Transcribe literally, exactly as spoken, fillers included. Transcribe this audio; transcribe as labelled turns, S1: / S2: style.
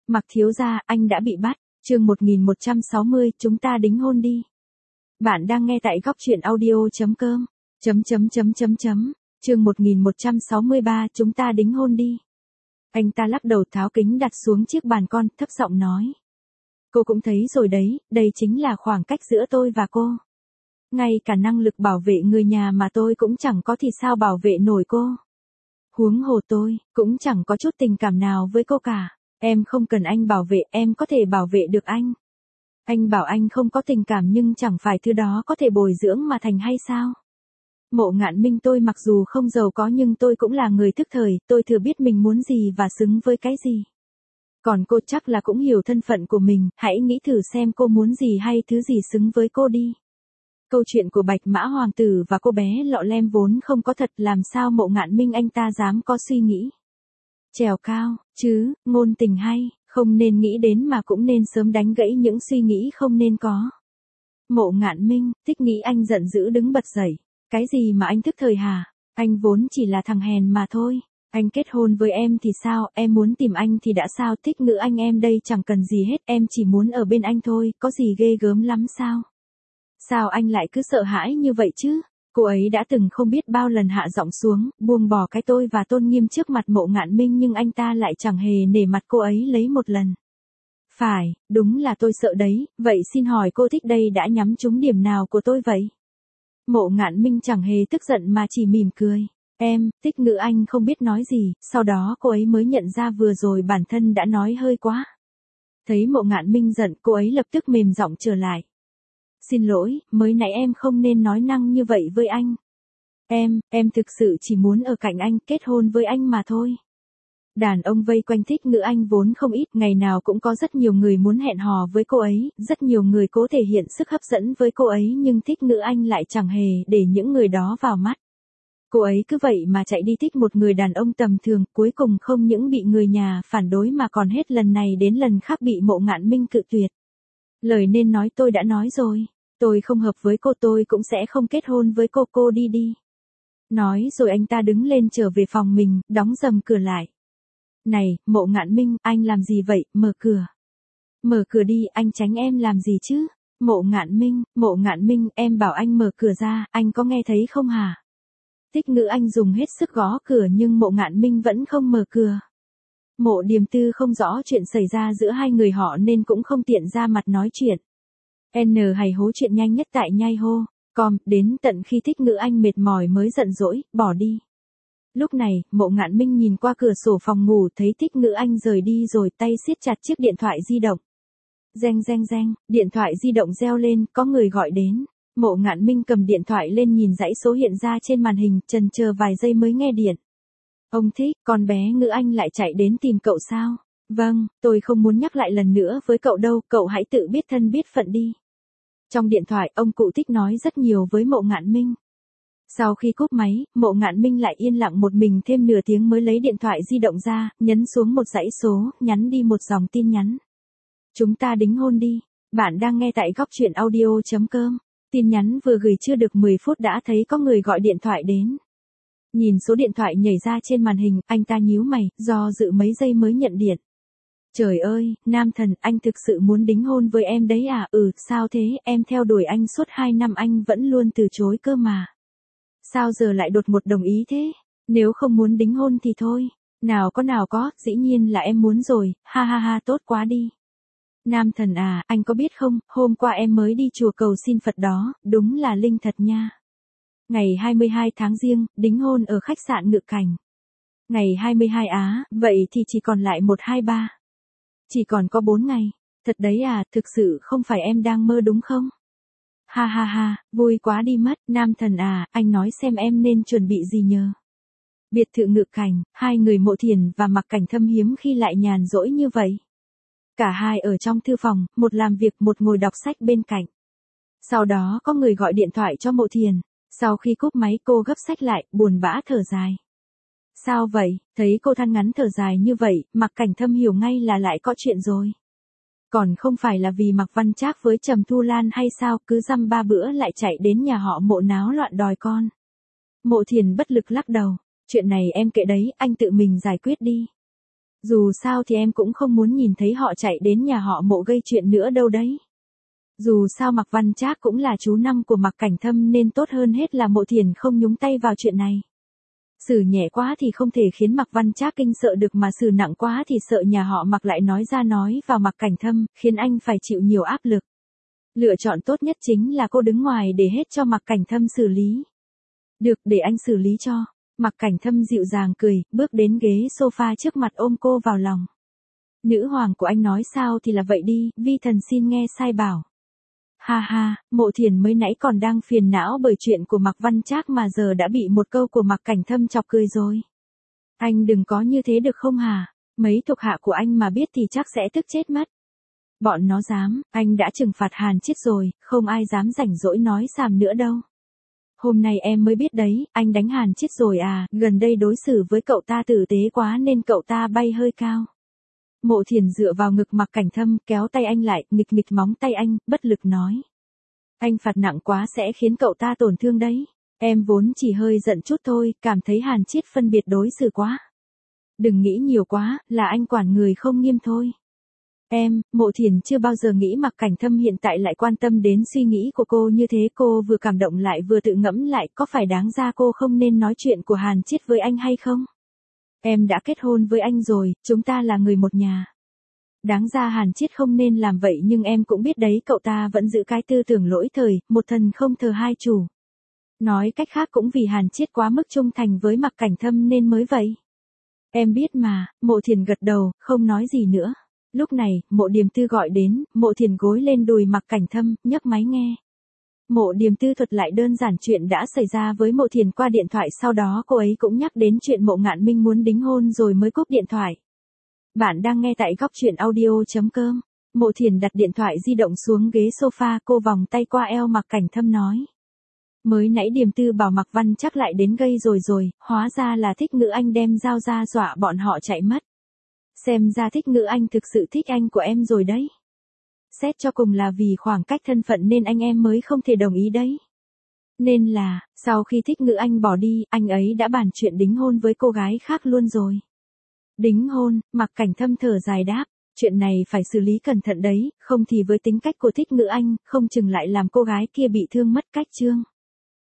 S1: Mặc thiếu gia, anh đã bị bắt. Chương một nghìn một trăm sáu mươi, chúng ta đính hôn đi. Bạn đang nghe tại góc truyện audio chấm com. Chấm chấm chấm chấm chấm. Chương một nghìn một trăm sáu mươi ba, chúng ta đính hôn đi. Anh ta lắc đầu tháo kính đặt xuống chiếc bàn con, thấp giọng nói. Cô cũng thấy rồi đấy, đây chính là khoảng cách giữa tôi và cô. Ngay cả năng lực bảo vệ người nhà mà tôi cũng chẳng có thì sao bảo vệ nổi cô. Huống hồ tôi, cũng chẳng có chút tình cảm nào với cô cả. Em không cần anh bảo vệ, em có thể bảo vệ được anh. Anh bảo anh không có tình cảm nhưng chẳng phải thứ đó có thể bồi dưỡng mà thành hay sao? Mộ Ngạn Minh, tôi mặc dù không giàu có nhưng tôi cũng là người thức thời, tôi thừa biết mình muốn gì và xứng với cái gì. Còn cô chắc là cũng hiểu thân phận của mình, hãy nghĩ thử xem cô muốn gì hay thứ gì xứng với cô đi. Câu chuyện của Bạch Mã Hoàng tử và cô bé Lọ Lem vốn không có thật, làm sao Mộ Ngạn Minh anh ta dám có suy nghĩ trèo cao, chứ, ngôn tình hay, không nên nghĩ đến mà cũng nên sớm đánh gãy những suy nghĩ không nên có. Mộ Ngạn Minh, Tích Nghĩ anh giận dữ đứng bật dậy. Cái gì mà anh thức thời hả? Anh vốn chỉ là thằng hèn mà thôi. Anh kết hôn với em thì sao, em muốn tìm anh thì đã sao, Tích Ngữ anh em đây chẳng cần gì hết, em chỉ muốn ở bên anh thôi, có gì ghê gớm lắm sao? Sao anh lại cứ sợ hãi như vậy chứ? Cô ấy đã từng không biết bao lần hạ giọng xuống, buông bỏ cái tôi và tôn nghiêm trước mặt Mộ Ngạn Minh nhưng anh ta lại chẳng hề nể mặt cô ấy lấy một lần. Phải, đúng là tôi sợ đấy, vậy xin hỏi cô thích đây đã nhắm trúng điểm nào của tôi vậy? Mộ Ngạn Minh chẳng hề tức giận mà chỉ mỉm cười. Em, Tích Ngữ anh không biết nói gì, sau đó cô ấy mới nhận ra vừa rồi bản thân đã nói hơi quá. Thấy Mộ Ngạn Minh giận, cô ấy lập tức mềm giọng trở lại. Xin lỗi, mới nãy em không nên nói năng như vậy với anh. Em, em thực sự chỉ muốn ở cạnh anh, kết hôn với anh mà thôi. Đàn ông vây quanh Tích Ngữ anh vốn không ít, ngày nào cũng có rất nhiều người muốn hẹn hò với cô ấy, rất nhiều người cố thể hiện sức hấp dẫn với cô ấy nhưng Tích Ngữ anh lại chẳng hề để những người đó vào mắt. Cô ấy cứ vậy mà chạy đi thích một người đàn ông tầm thường, cuối cùng không những bị người nhà phản đối mà còn hết lần này đến lần khác bị Mộ Ngạn Minh cự tuyệt. Lời nên nói tôi đã nói rồi, tôi không hợp với cô, tôi cũng sẽ không kết hôn với cô, cô đi đi. Nói rồi anh ta đứng lên trở về phòng mình, đóng rầm cửa lại. Này, Mộ Ngạn Minh, anh làm gì vậy, mở cửa. Mở cửa đi, anh tránh em làm gì chứ? Mộ Ngạn Minh, Mộ Ngạn Minh, em bảo anh mở cửa ra, anh có nghe thấy không hả? Tích Ngữ anh dùng hết sức gõ cửa nhưng Mộ Ngạn Minh vẫn không mở cửa. Mộ Điềm Tư không rõ chuyện xảy ra giữa hai người họ nên cũng không tiện ra mặt nói chuyện. N hay hố chuyện nhanh nhất tại nhai hô, com, đến tận khi Tích Ngữ anh mệt mỏi mới giận dỗi, bỏ đi. Lúc này, Mộ Ngạn Minh nhìn qua cửa sổ phòng ngủ thấy Tích Ngữ anh rời đi rồi tay siết chặt chiếc điện thoại di động. Reng reng reng, điện thoại di động reo lên, có người gọi đến. Mộ Ngạn Minh cầm điện thoại lên nhìn dãy số hiện ra trên màn hình, chần chờ vài giây mới nghe điện. Ông Thích, con bé Ngữ anh lại chạy đến tìm cậu sao? Vâng, tôi không muốn nhắc lại lần nữa với cậu đâu, cậu hãy tự biết thân biết phận đi. Trong điện thoại, ông cụ Thích nói rất nhiều với Mộ Ngạn Minh. Sau khi cúp máy, Mộ Ngạn Minh lại yên lặng một mình thêm nửa tiếng mới lấy điện thoại di động ra, nhấn xuống một dãy số, nhắn đi một dòng tin nhắn. Chúng ta đính hôn đi. Bạn đang nghe tại góc truyện audio chấm com. Tin nhắn vừa gửi chưa được mười phút đã thấy có người gọi điện thoại đến. Nhìn số điện thoại nhảy ra trên màn hình, anh ta nhíu mày, do dự mấy giây mới nhận điện. Trời ơi, nam thần, anh thực sự muốn đính hôn với em đấy à? Ừ, sao thế, em theo đuổi anh suốt hai năm anh vẫn luôn từ chối cơ mà. Sao giờ lại đột ngột đồng ý thế? Nếu không muốn đính hôn thì thôi. Nào có nào có, dĩ nhiên là em muốn rồi, ha ha ha, tốt quá đi. Nam thần à, anh có biết không, hôm qua em mới đi chùa cầu xin Phật đó, đúng là linh thật nha. Ngày hai mươi hai tháng Giêng, đính hôn ở khách sạn Ngự Cảnh. Ngày hai mươi hai á, vậy thì chỉ còn lại một hai ba. Chỉ còn có bốn ngày. Thật đấy à, thực sự không phải em đang mơ đúng không? Ha ha ha, vui quá đi mất, nam thần à, anh nói xem em nên chuẩn bị gì nhờ. Biệt thự Ngự Cảnh, hai người Mộ Thiền và Mặc Cảnh Thâm hiếm khi lại nhàn rỗi như vậy. Cả hai ở trong thư phòng, một làm việc một ngồi đọc sách bên cạnh. Sau đó có người gọi điện thoại cho Mộ Thiền. Sau khi cúp máy cô gấp sách lại, buồn bã thở dài. Sao vậy, thấy cô than ngắn thở dài như vậy, Mặc Cảnh Thâm hiểu ngay là lại có chuyện rồi. Còn không phải là vì Mạc Văn Trác với Trầm Thu Lan hay sao, cứ dăm ba bữa lại chạy đến nhà họ Mộ náo loạn đòi con. Mộ Thiền bất lực lắc đầu, chuyện này em kệ đấy, anh tự mình giải quyết đi. Dù sao thì em cũng không muốn nhìn thấy họ chạy đến nhà họ Mộ gây chuyện nữa đâu đấy. Dù sao Mạc Văn Trác cũng là chú năm của Mạc Cảnh Thâm nên tốt hơn hết là Mộ Thiền không nhúng tay vào chuyện này. Xử nhẹ quá thì không thể khiến Mạc Văn Trác kinh sợ được, mà xử nặng quá thì sợ nhà họ Mạc lại nói ra nói vào Mạc Cảnh Thâm, khiến anh phải chịu nhiều áp lực. Lựa chọn tốt nhất chính là cô đứng ngoài để hết cho Mạc Cảnh Thâm xử lý. Được, để anh xử lý cho. Mạc Cảnh Thâm dịu dàng cười, bước đến ghế sofa trước mặt ôm cô vào lòng. Nữ hoàng của anh nói sao thì là vậy đi, vi thần xin nghe sai bảo. Ha ha, Mộ Thiền mới nãy còn đang phiền não bởi chuyện của Mạc Văn Trác mà giờ đã bị một câu của Mạc Cảnh Thâm chọc cười rồi. Anh đừng có như thế được không hả? Mấy thuộc hạ của anh mà biết thì chắc sẽ tức chết mất. Bọn nó dám, anh đã trừng phạt Hàn Chiết rồi, không ai dám rảnh rỗi nói xàm nữa đâu. Hôm nay em mới biết đấy, anh đánh Hàn Chiết rồi à, gần đây đối xử với cậu ta tử tế quá nên cậu ta bay hơi cao. Mộ Thiền dựa vào ngực Mạc Cảnh Thâm, kéo tay anh lại, nghịch nghịch móng tay anh, bất lực nói. Anh phạt nặng quá sẽ khiến cậu ta tổn thương đấy. Em vốn chỉ hơi giận chút thôi, cảm thấy Hàn Chiết phân biệt đối xử quá. Đừng nghĩ nhiều quá, là anh quản người không nghiêm thôi. Em, Mộ Thiền chưa bao giờ nghĩ Mạc Cảnh Thâm hiện tại lại quan tâm đến suy nghĩ của cô như thế. Cô vừa cảm động lại vừa tự ngẫm lại có phải đáng ra cô không nên nói chuyện của Hàn Chiết với anh hay không? Em đã kết hôn với anh rồi, chúng ta là người một nhà. Đáng ra Hàn Chiết không nên làm vậy nhưng em cũng biết đấy, cậu ta vẫn giữ cái tư tưởng lỗi thời, một thần không thờ hai chủ. Nói cách khác cũng vì Hàn Chiết quá mức trung thành với Mạc Cảnh Thâm nên mới vậy. Em biết mà. Mộ Thiền gật đầu, không nói gì nữa. Lúc này, Mộ Điềm Tư gọi đến, Mộ Thiền gối lên đùi Mạc Cảnh Thâm, nhấc máy nghe. Mộ Điềm Tư thuật lại đơn giản chuyện đã xảy ra với Mộ Thiền qua điện thoại, sau đó cô ấy cũng nhắc đến chuyện Mộ Ngạn Minh muốn đính hôn rồi mới cúp điện thoại. Bạn đang nghe tại góc truyện audio.com. Mộ Thiền đặt điện thoại di động xuống ghế sofa, cô vòng tay qua eo Mạc Cảnh Thâm nói. Mới nãy Điềm Tư bảo Mạc Văn Trác lại đến gây rồi rồi, hóa ra là Thích Ngữ Anh đem dao ra dọa bọn họ chạy mất. Xem ra Thích Ngữ Anh thực sự thích anh của em rồi đấy. Xét cho cùng là vì khoảng cách thân phận nên anh em mới không thể đồng ý đấy. Nên là, sau khi Thích Ngữ Anh bỏ đi, anh ấy đã bàn chuyện đính hôn với cô gái khác luôn rồi. Đính hôn, Mạc Cảnh Thâm thở dài đáp, chuyện này phải xử lý cẩn thận đấy, không thì với tính cách của Thích Ngữ Anh, không chừng lại làm cô gái kia bị thương mất cách chương.